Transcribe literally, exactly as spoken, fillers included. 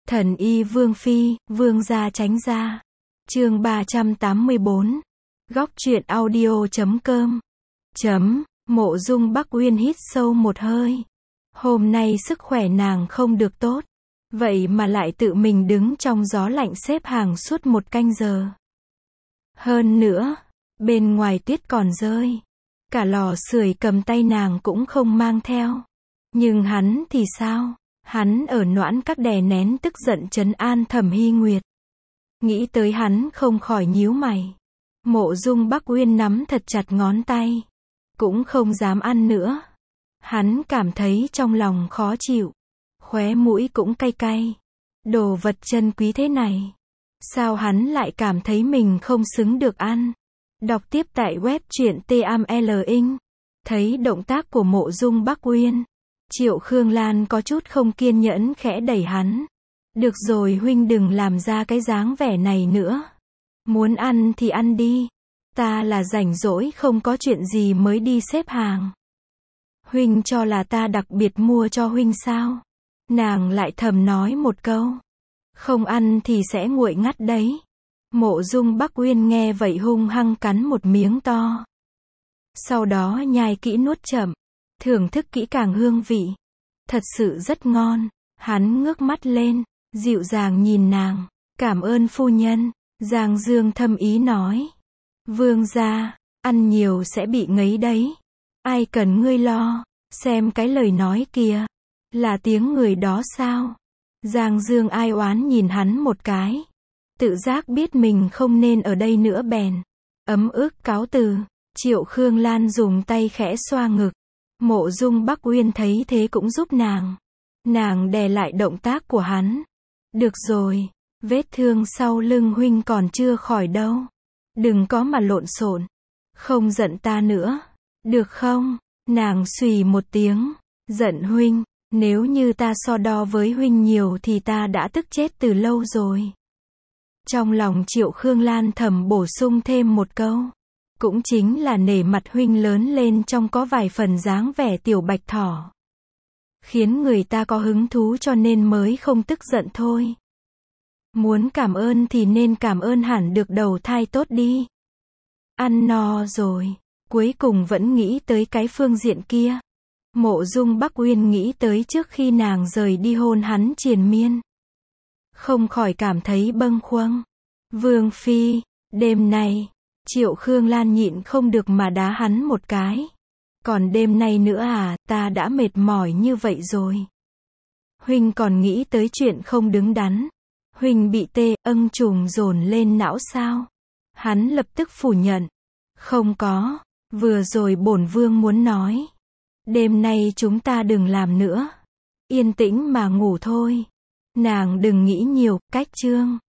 Thần y Vương Phi, Vương gia tránh ra. Chương ba trăm tám mươi bốn. Góc truyện audio chấm com. Chấm, Mộ Dung Bắc Uyên hít sâu một hơi. Hôm nay sức khỏe nàng không được tốt. Vậy mà lại tự mình đứng trong gió lạnh xếp hàng suốt một canh giờ. Hơn nữa, bên ngoài tuyết còn rơi. Cả lò sưởi cầm tay nàng cũng không mang theo. Nhưng hắn thì sao? Hắn ở Noãn Các đè nén tức giận trấn an Thẩm Hy Nguyệt. Nghĩ tới hắn không khỏi nhíu mày. Mộ Dung Bắc Uyên nắm thật chặt ngón tay. Cũng không dám ăn nữa. Hắn cảm thấy trong lòng khó chịu. Khóe mũi cũng cay cay. Đồ vật chân quý thế này. Sao hắn lại cảm thấy mình không xứng được ăn? Đọc tiếp tại web truyện T A M L Inc. Thấy động tác của Mộ Dung Bắc Uyên. Triệu Khương Lan có chút không kiên nhẫn khẽ đẩy hắn. Được rồi huynh đừng làm ra cái dáng vẻ này nữa. Muốn ăn thì ăn đi. Ta là rảnh rỗi không có chuyện gì mới đi xếp hàng. Huynh cho là ta đặc biệt mua cho huynh sao? Nàng lại thầm nói một câu. Không ăn thì sẽ nguội ngắt đấy. Mộ Dung Bắc Uyên nghe vậy hung hăng cắn một miếng to. Sau đó nhai kỹ nuốt chậm. Thưởng thức kỹ càng hương vị. Thật sự rất ngon. Hắn ngước mắt lên, dịu dàng nhìn nàng. Cảm ơn phu nhân. Giang Dương thâm ý nói. Vương gia, ăn nhiều sẽ bị ngấy đấy. Ai cần ngươi lo. Xem cái lời nói kìa. Là tiếng người đó sao? Giang Dương ai oán nhìn hắn một cái. Tự giác biết mình không nên ở đây nữa bèn. Ấm ức cáo từ. Triệu Khương Lan dùng tay khẽ xoa ngực. Mộ Dung Bắc Uyên thấy thế cũng giúp nàng. Nàng đè lại động tác của hắn. Được rồi, vết thương sau lưng huynh còn chưa khỏi đâu. Đừng có mà lộn xộn. Không giận ta nữa. Được không? Nàng xùy một tiếng. Giận huynh, nếu như ta so đo với huynh nhiều thì ta đã tức chết từ lâu rồi. Trong lòng Triệu Khương Lan thầm bổ sung thêm một câu. Cũng chính là nể mặt huynh lớn lên trong có vài phần dáng vẻ tiểu bạch thỏ. Khiến người ta có hứng thú cho nên mới không tức giận thôi. Muốn cảm ơn thì nên cảm ơn hẳn được đầu thai tốt đi. Ăn no rồi, cuối cùng vẫn nghĩ tới cái phương diện kia. Mộ Dung Bắc Uyên nghĩ tới trước khi nàng rời đi hôn hắn triền miên. Không khỏi cảm thấy bâng khuâng. Vương Phi, đêm nay, Triệu Khương Lan nhịn không được mà đá hắn một cái. Còn đêm nay nữa à, ta đã mệt mỏi như vậy rồi. Huynh còn nghĩ tới chuyện không đứng đắn. Huynh bị tê, âng trùng dồn lên não sao? Hắn lập tức phủ nhận. Không có, vừa rồi bổn vương muốn nói. Đêm nay chúng ta đừng làm nữa. Yên tĩnh mà ngủ thôi. Nàng đừng nghĩ nhiều, cách chương.